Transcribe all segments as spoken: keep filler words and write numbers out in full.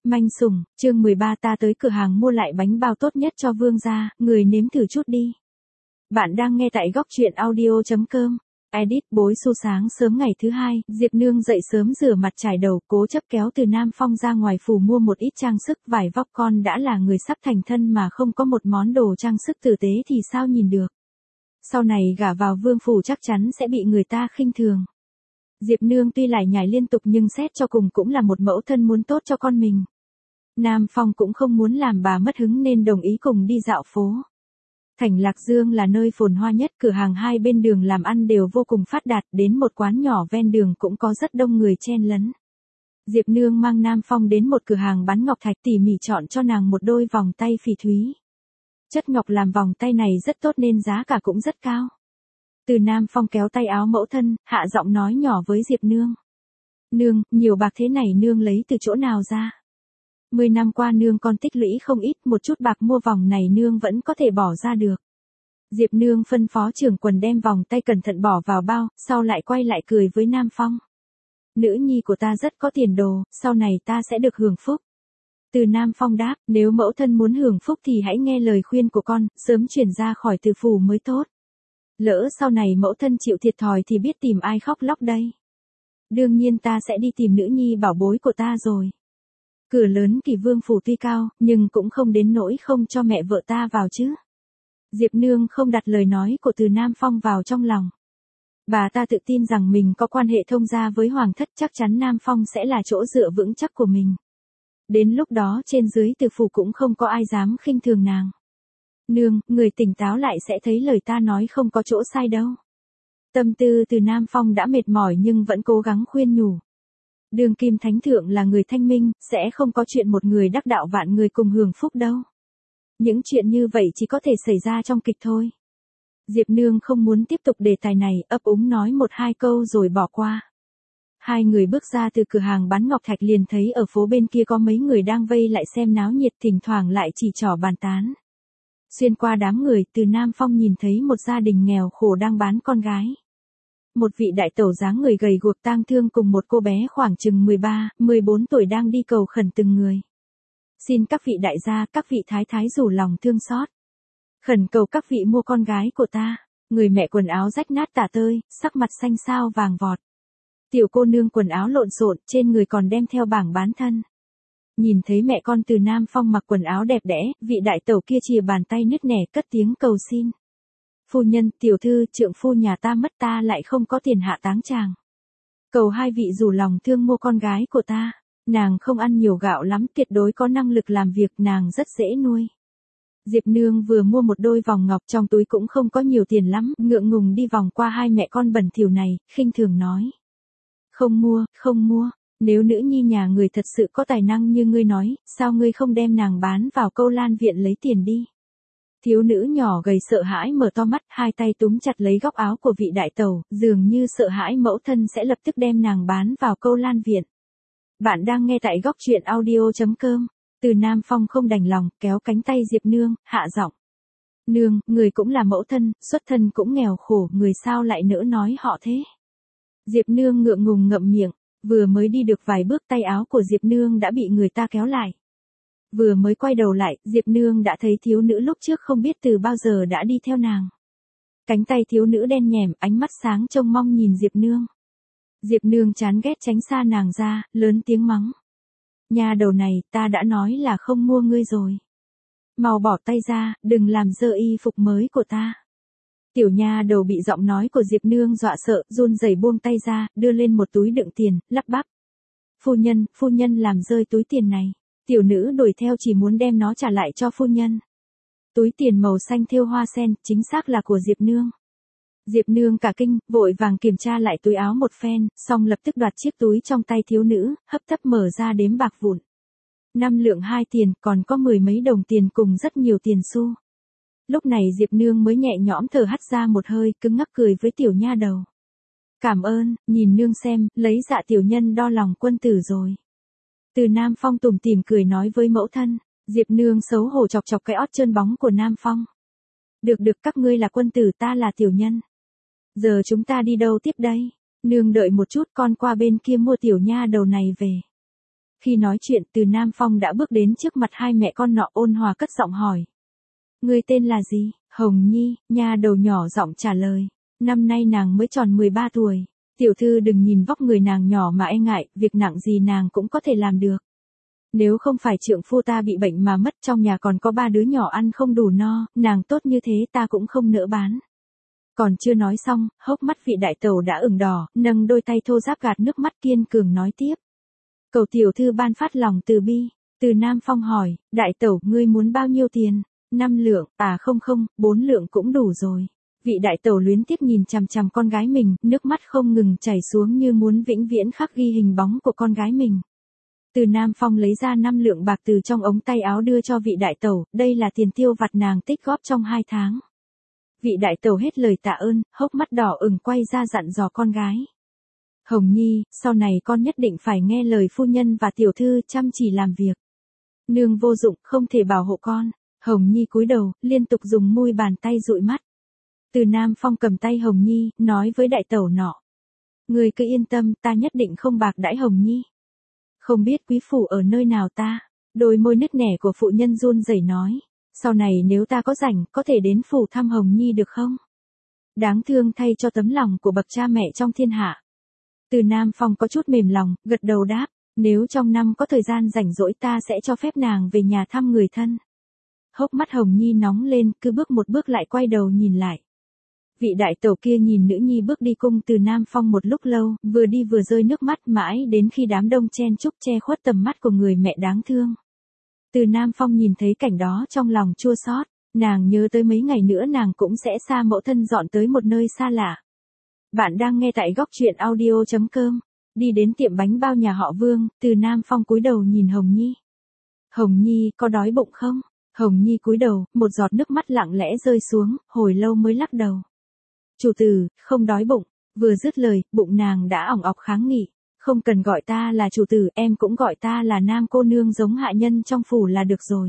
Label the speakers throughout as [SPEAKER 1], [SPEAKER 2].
[SPEAKER 1] Manh sủng, chương mười ba ta tới cửa hàng mua lại bánh bao tốt nhất cho vương gia, người nếm thử chút đi. Bạn đang nghe tại góc truyện audio.com. Edit bối xu sáng sớm ngày thứ hai, Diệp Nương dậy sớm rửa mặt trải đầu, cố chấp kéo Từ Nam Phong ra ngoài phủ mua một ít trang sức, vải vóc con đã là người sắp thành thân mà không có một món đồ trang sức tử tế thì sao nhìn được. Sau này gả vào vương phủ chắc chắn sẽ bị người ta khinh thường. Diệp Nương tuy lải nhải liên tục nhưng xét cho cùng cũng là một mẫu thân muốn tốt cho con mình. Nam Phong cũng không muốn làm bà mất hứng nên đồng ý cùng đi dạo phố. Thành Lạc Dương là nơi phồn hoa nhất, cửa hàng hai bên đường làm ăn đều vô cùng phát đạt, đến một quán nhỏ ven đường cũng có rất đông người chen lấn. Diệp Nương mang Nam Phong đến một cửa hàng bán ngọc thạch, tỉ mỉ chọn cho nàng một đôi vòng tay phỉ thúy. Chất ngọc làm vòng tay này rất tốt nên giá cả cũng rất cao. Từ Nam Phong kéo tay áo mẫu thân, hạ giọng nói nhỏ với Diệp Nương. Nương, nhiều bạc thế này nương lấy từ chỗ nào ra? Mười năm qua nương con tích lũy không ít, một chút bạc mua vòng này nương vẫn có thể bỏ ra được. Diệp Nương phân phó trưởng quần đem vòng tay cẩn thận bỏ vào bao, sau lại quay lại cười với Nam Phong. Nữ nhi của ta rất có tiền đồ, sau này ta sẽ được hưởng phúc. Từ Nam Phong đáp, nếu mẫu thân muốn hưởng phúc thì hãy nghe lời khuyên của con, sớm chuyển ra khỏi Từ phủ mới tốt. Lỡ sau này mẫu thân chịu thiệt thòi thì biết tìm ai khóc lóc đây. Đương nhiên ta sẽ đi tìm nữ nhi bảo bối của ta rồi. Cửa lớn Kỳ Vương phủ tuy cao, nhưng cũng không đến nỗi không cho mẹ vợ ta vào chứ. Diệp Nương không đặt lời nói của Từ Nam Phong vào trong lòng. Bà ta tự tin rằng mình có quan hệ thông gia với hoàng thất, chắc chắn Nam Phong sẽ là chỗ dựa vững chắc của mình. Đến lúc đó trên dưới Từ phủ cũng không có ai dám khinh thường nàng. Nương, người tỉnh táo lại sẽ thấy lời ta nói không có chỗ sai đâu. Tâm tư Từ Nam Phong đã mệt mỏi nhưng vẫn cố gắng khuyên nhủ. Đương kim thánh thượng là người thanh minh, sẽ không có chuyện một người đắc đạo vạn người cùng hưởng phúc đâu. Những chuyện như vậy chỉ có thể xảy ra trong kịch thôi. Diệp Nương không muốn tiếp tục đề tài này, ấp úng nói một hai câu rồi bỏ qua. Hai người bước ra từ cửa hàng bán ngọc thạch liền thấy ở phố bên kia có mấy người đang vây lại xem náo nhiệt, thỉnh thoảng lại chỉ trỏ bàn tán. Xuyên qua đám người, Từ Nam Phong nhìn thấy một gia đình nghèo khổ đang bán con gái. Một vị đại tẩu dáng người gầy guộc tang thương cùng một cô bé khoảng chừng mười ba, mười bốn tuổi đang đi cầu khẩn từng người. Xin các vị đại gia, các vị thái thái rủ lòng thương xót. Khẩn cầu các vị mua con gái của ta. Người mẹ quần áo rách nát tả tơi, sắc mặt xanh xao vàng vọt. Tiểu cô nương quần áo lộn xộn, trên người còn đem theo bảng bán thân. Nhìn thấy mẹ con Từ Nam Phong mặc quần áo đẹp đẽ, vị đại tẩu kia chìa bàn tay nứt nẻ cất tiếng cầu xin. Phu nhân, tiểu thư, trượng phu nhà ta mất, ta lại không có tiền hạ táng chàng. Cầu hai vị rủ lòng thương mua con gái của ta. Nàng không ăn nhiều gạo lắm, tuyệt đối có năng lực làm việc, nàng rất dễ nuôi. Diệp Nương vừa mua một đôi vòng ngọc, trong túi cũng không có nhiều tiền lắm, ngượng ngùng đi vòng qua hai mẹ con bẩn thỉu này, khinh thường nói. Không mua, không mua. Nếu nữ nhi nhà người thật sự có tài năng như ngươi nói, sao ngươi không đem nàng bán vào Câu Lan viện lấy tiền đi? Thiếu nữ nhỏ gầy sợ hãi mở to mắt, hai tay túm chặt lấy góc áo của vị đại tẩu, dường như sợ hãi mẫu thân sẽ lập tức đem nàng bán vào Câu Lan viện. Bạn đang nghe tại góc truyện audio.com. Từ Nam Phong không đành lòng, kéo cánh tay Diệp Nương, hạ giọng. Nương, người cũng là mẫu thân, xuất thân cũng nghèo khổ, người sao lại nỡ nói họ thế? Diệp Nương ngượng ngùng ngậm miệng. Vừa mới đi được vài bước, tay áo của Diệp Nương đã bị người ta kéo lại. Vừa mới quay đầu lại, Diệp Nương đã thấy thiếu nữ lúc trước không biết từ bao giờ đã đi theo nàng. Cánh tay thiếu nữ đen nhẻm, ánh mắt sáng trông mong nhìn Diệp Nương. Diệp Nương chán ghét tránh xa nàng ra, lớn tiếng mắng. Nhà đầu này, ta đã nói là không mua ngươi rồi. Mau bỏ tay ra, đừng làm dơ y phục mới của ta. Tiểu nha đầu bị giọng nói của Diệp Nương dọa sợ, run rẩy buông tay ra, đưa lên một túi đựng tiền, lắp bắp. Phu nhân, phu nhân làm rơi túi tiền này. Tiểu nữ đuổi theo chỉ muốn đem nó trả lại cho phu nhân. Túi tiền màu xanh thêu hoa sen, chính xác là của Diệp Nương. Diệp Nương cả kinh, vội vàng kiểm tra lại túi áo một phen, xong lập tức đoạt chiếc túi trong tay thiếu nữ, hấp tấp mở ra đếm bạc vụn. Năm lượng hai tiền, còn có mười mấy đồng tiền cùng rất nhiều tiền xu. Lúc này Diệp Nương mới nhẹ nhõm thở hắt ra một hơi, cứng ngắc cười với tiểu nha đầu. Cảm ơn, nhìn nương xem, lấy dạ tiểu nhân đo lòng quân tử rồi. Từ Nam Phong tủm tỉm cười nói với mẫu thân, Diệp Nương xấu hổ chọc chọc cái ót trơn bóng của Nam Phong. Được được, các ngươi là quân tử, ta là tiểu nhân. Giờ chúng ta đi đâu tiếp đây? Nương đợi một chút, con qua bên kia mua tiểu nha đầu này về. Khi nói chuyện, Từ Nam Phong đã bước đến trước mặt hai mẹ con nọ, ôn hòa cất giọng hỏi. Ngươi tên là gì? Hồng Nhi, nha đầu nhỏ giọng trả lời. Năm nay nàng mới tròn mười ba tuổi. Tiểu thư đừng nhìn vóc người nàng nhỏ mà e ngại, việc nặng gì nàng cũng có thể làm được. Nếu không phải trượng phu ta bị bệnh mà mất, trong nhà còn có ba đứa nhỏ ăn không đủ no, nàng tốt như thế ta cũng không nỡ bán. Còn chưa nói xong, hốc mắt vị đại tẩu đã ửng đỏ, nâng đôi tay thô ráp gạt nước mắt, kiên cường nói tiếp. Cầu tiểu thư ban phát lòng từ bi. Từ Nam Phong hỏi, đại tẩu, ngươi muốn bao nhiêu tiền? Năm lượng, à không không, bốn lượng cũng đủ rồi. Vị đại tẩu luyến tiếc nhìn chằm chằm con gái mình, nước mắt không ngừng chảy xuống như muốn vĩnh viễn khắc ghi hình bóng của con gái mình. Từ Nam Phong lấy ra năm lượng bạc từ trong ống tay áo đưa cho vị đại tẩu, đây là tiền tiêu vặt nàng tích góp trong hai tháng. Vị đại tẩu hết lời tạ ơn, hốc mắt đỏ ửng quay ra dặn dò con gái. Hồng Nhi, sau này con nhất định phải nghe lời phu nhân và tiểu thư, chăm chỉ làm việc. Nương vô dụng, không thể bảo hộ con. Hồng Nhi cúi đầu, liên tục dùng môi bàn tay dụi mắt. Từ Nam Phong cầm tay Hồng Nhi, nói với đại tẩu nọ. Người cứ yên tâm, ta nhất định không bạc đãi Hồng Nhi. Không biết quý phủ ở nơi nào ta? Đôi môi nứt nẻ của phụ nhân run rẩy nói. Sau này nếu ta có rảnh, có thể đến phủ thăm Hồng Nhi được không? Đáng thương thay cho tấm lòng của bậc cha mẹ trong thiên hạ. Từ Nam Phong có chút mềm lòng, gật đầu đáp. Nếu trong năm có thời gian rảnh rỗi ta sẽ cho phép nàng về nhà thăm người thân. Hốc mắt Hồng Nhi nóng lên, cứ bước một bước lại quay đầu nhìn lại. Vị đại tẩu kia nhìn nữ nhi bước đi cung Từ Nam Phong một lúc lâu, vừa đi vừa rơi nước mắt mãi đến khi đám đông chen chúc che khuất tầm mắt của người mẹ đáng thương. Từ Nam Phong nhìn thấy cảnh đó trong lòng chua xót, nàng nhớ tới mấy ngày nữa nàng cũng sẽ xa mẫu thân dọn tới một nơi xa lạ. Bạn đang nghe tại góc truyện audio chấm com. Đi đến tiệm bánh bao nhà họ Vương, Từ Nam Phong cúi đầu nhìn Hồng Nhi. Hồng Nhi, có đói bụng không? Hồng Nhi cúi đầu, một giọt nước mắt lặng lẽ rơi xuống, hồi lâu mới lắc đầu. Chủ tử, không đói bụng. Vừa dứt lời, bụng nàng đã ỏng ọc kháng nghị. Không cần gọi ta là chủ tử, em cũng gọi ta là Nam cô nương giống hạ nhân trong phủ là được rồi.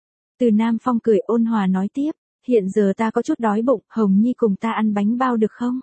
[SPEAKER 1] Từ Nam Phong cười ôn hòa nói tiếp, hiện giờ ta có chút đói bụng, Hồng Nhi cùng ta ăn bánh bao được không?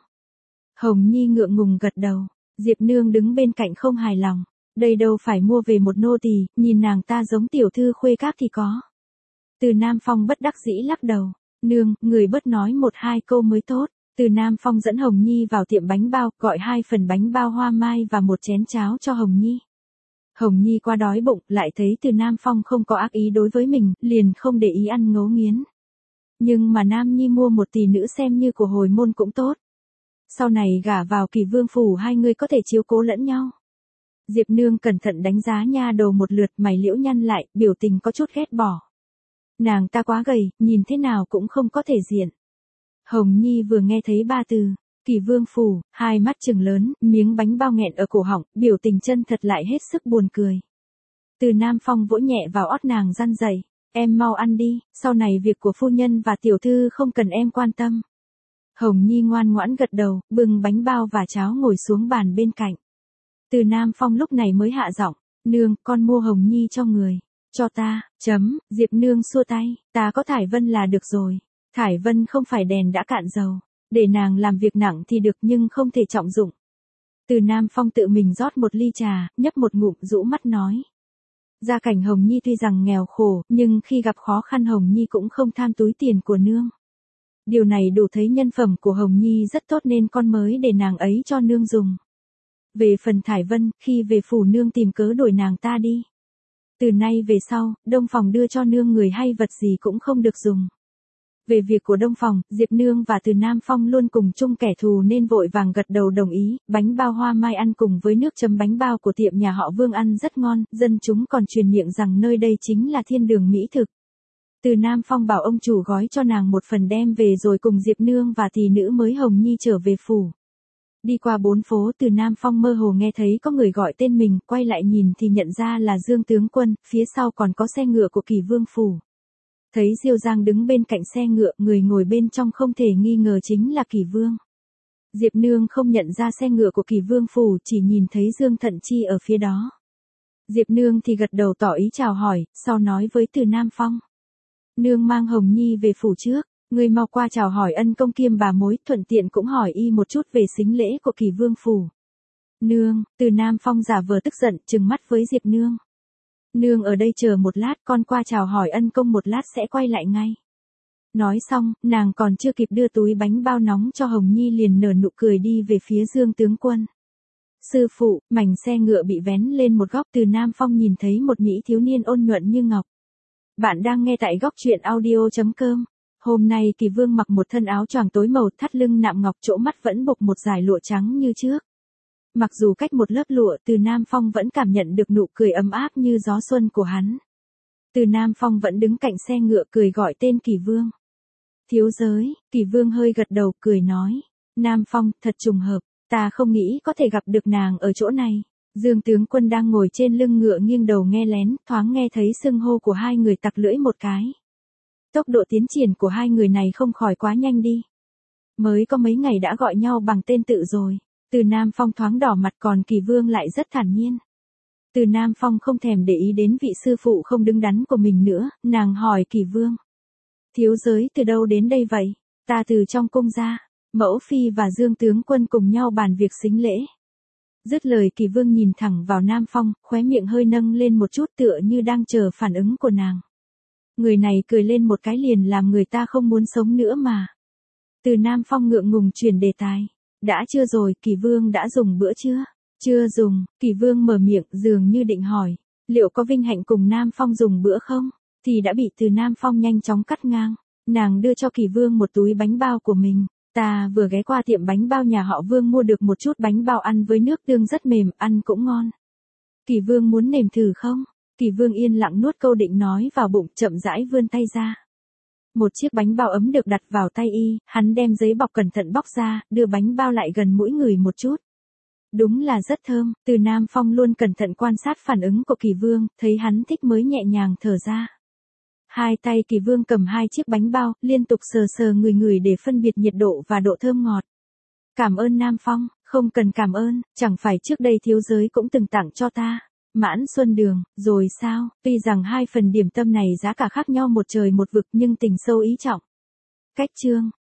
[SPEAKER 1] Hồng Nhi ngượng ngùng gật đầu, Diệp Nương đứng bên cạnh không hài lòng. Đây đâu phải mua về một nô tỳ, nhìn nàng ta giống tiểu thư khuê các thì có. Từ Nam Phong bất đắc dĩ lắc đầu, nương, người bớt nói một hai câu mới tốt. Từ Nam Phong dẫn Hồng Nhi vào tiệm bánh bao, gọi hai phần bánh bao hoa mai và một chén cháo cho Hồng Nhi. Hồng Nhi qua đói bụng, lại thấy Từ Nam Phong không có ác ý đối với mình, liền không để ý ăn ngấu nghiến. Nhưng mà Nam Nhi mua một tỷ nữ xem như của hồi môn cũng tốt. Sau này gả vào Kỳ Vương phủ hai người có thể chiếu cố lẫn nhau. Diệp Nương cẩn thận đánh giá nha đầu một lượt, mày liễu nhăn lại, biểu tình có chút ghét bỏ. Nàng ta quá gầy, nhìn thế nào cũng không có thể diện. Hồng Nhi vừa nghe thấy ba từ, Kỳ Vương phủ, hai mắt trừng lớn, miếng bánh bao nghẹn ở cổ họng, biểu tình chân thật lại hết sức buồn cười. Từ Nam Phong vỗ nhẹ vào ót nàng răn dậy, em mau ăn đi, sau này việc của phu nhân và tiểu thư không cần em quan tâm. Hồng Nhi ngoan ngoãn gật đầu, bưng bánh bao và cháo ngồi xuống bàn bên cạnh. Từ Nam Phong lúc này mới hạ giọng, nương, con mua Hồng Nhi cho người, cho ta, chấm, Diệp Nương xua tay, ta có Thải Vân là được rồi. Thải Vân không phải đèn đã cạn dầu, để nàng làm việc nặng thì được nhưng không thể trọng dụng. Từ Nam Phong tự mình rót một ly trà, nhấp một ngụm rũ mắt nói. Gia cảnh Hồng Nhi tuy rằng nghèo khổ, nhưng khi gặp khó khăn Hồng Nhi cũng không tham túi tiền của nương. Điều này đủ thấy nhân phẩm của Hồng Nhi rất tốt nên con mới để nàng ấy cho nương dùng. Về phần Thải Vân, khi về phủ nương tìm cớ đuổi nàng ta đi. Từ nay về sau, Đông Phòng đưa cho nương người hay vật gì cũng không được dùng. Về việc của Đông Phòng, Diệp Nương và Từ Nam Phong luôn cùng chung kẻ thù nên vội vàng gật đầu đồng ý, bánh bao hoa mai ăn cùng với nước chấm bánh bao của tiệm nhà họ Vương ăn rất ngon, dân chúng còn truyền miệng rằng nơi đây chính là thiên đường mỹ thực. Từ Nam Phong bảo ông chủ gói cho nàng một phần đem về rồi cùng Diệp Nương và tỷ nữ mới Hồng Nhi trở về phủ. Đi qua bốn phố, Từ Nam Phong mơ hồ nghe thấy có người gọi tên mình, quay lại nhìn thì nhận ra là Dương tướng quân, phía sau còn có xe ngựa của Kỳ Vương phủ. Thấy Diêu Giang đứng bên cạnh xe ngựa, người ngồi bên trong không thể nghi ngờ chính là Kỳ Vương. Diệp Nương không nhận ra xe ngựa của Kỳ Vương phủ, chỉ nhìn thấy Dương Thận Chi ở phía đó. Diệp Nương thì gật đầu tỏ ý chào hỏi, sau nói với Từ Nam Phong. Nương mang Hồng Nhi về phủ trước, ngươi mau qua chào hỏi ân công kiêm bà mối, thuận tiện cũng hỏi y một chút về sính lễ của Kỳ Vương phủ. Nương, Từ Nam Phong giả vờ tức giận, trừng mắt với Diệp Nương. Nương ở đây chờ một lát, con qua chào hỏi ân công một lát sẽ quay lại ngay. Nói xong, nàng còn chưa kịp đưa túi bánh bao nóng cho Hồng Nhi liền nở nụ cười đi về phía Dương tướng quân. Sư phụ, mảnh xe ngựa bị vén lên một góc, Từ Nam Phong nhìn thấy một mỹ thiếu niên ôn nhuận như ngọc. Bạn đang nghe tại góc truyện audio chấm com. Hôm nay Kỳ Vương mặc một thân áo choàng tối màu, thắt lưng nạm ngọc, chỗ mắt vẫn buộc một dải lụa trắng như trước. Mặc dù cách một lớp lụa, Từ Nam Phong vẫn cảm nhận được nụ cười ấm áp như gió xuân của hắn. Từ Nam Phong vẫn đứng cạnh xe ngựa cười gọi tên Kỳ Vương. Thiếu giới, Kỳ Vương hơi gật đầu cười nói. Nam Phong, thật trùng hợp, ta không nghĩ có thể gặp được nàng ở chỗ này. Dương tướng quân đang ngồi trên lưng ngựa nghiêng đầu nghe lén, thoáng nghe thấy xưng hô của hai người tặc lưỡi một cái. Tốc độ tiến triển của hai người này không khỏi quá nhanh đi. Mới có mấy ngày đã gọi nhau bằng tên tự rồi. Từ Nam Phong thoáng đỏ mặt, còn Kỳ Vương lại rất thản nhiên. Từ Nam Phong không thèm để ý đến vị sư phụ không đứng đắn của mình nữa, nàng hỏi Kỳ Vương. Thiếu giới từ đâu đến đây vậy? Ta từ trong cung ra. Mẫu phi và Dương tướng quân cùng nhau bàn việc sính lễ. Dứt lời Kỳ Vương nhìn thẳng vào Nam Phong, khóe miệng hơi nâng lên một chút tựa như đang chờ phản ứng của nàng. Người này cười lên một cái liền làm người ta không muốn sống nữa mà. Từ Nam Phong ngượng ngùng chuyển đề tài. Đã chưa rồi, Kỳ Vương đã dùng bữa chưa? Chưa dùng, Kỳ Vương mở miệng dường như định hỏi. Liệu có vinh hạnh cùng Nam Phong dùng bữa không? Thì đã bị Từ Nam Phong nhanh chóng cắt ngang. Nàng đưa cho Kỳ Vương một túi bánh bao của mình. Ta vừa ghé qua tiệm bánh bao nhà họ Vương mua được một chút bánh bao ăn với nước tương rất mềm, ăn cũng ngon. Kỳ Vương muốn nếm thử không? Kỳ Vương yên lặng nuốt câu định nói vào bụng, chậm rãi vươn tay ra. Một chiếc bánh bao ấm được đặt vào tay y, hắn đem giấy bọc cẩn thận bóc ra, đưa bánh bao lại gần mũi người một chút. Đúng là rất thơm, Từ Nam Phong luôn cẩn thận quan sát phản ứng của Kỳ Vương, thấy hắn thích mới nhẹ nhàng thở ra. Hai tay Kỳ Vương cầm hai chiếc bánh bao, liên tục sờ sờ người người để phân biệt nhiệt độ và độ thơm ngọt. Cảm ơn Nam Phong, không cần cảm ơn, chẳng phải trước đây thiếu giới cũng từng tặng cho ta. Mãn Xuân Đường, rồi sao? Tuy rằng hai phần điểm tâm này giá cả khác nhau một trời một vực nhưng tình sâu ý trọng. Cách chương,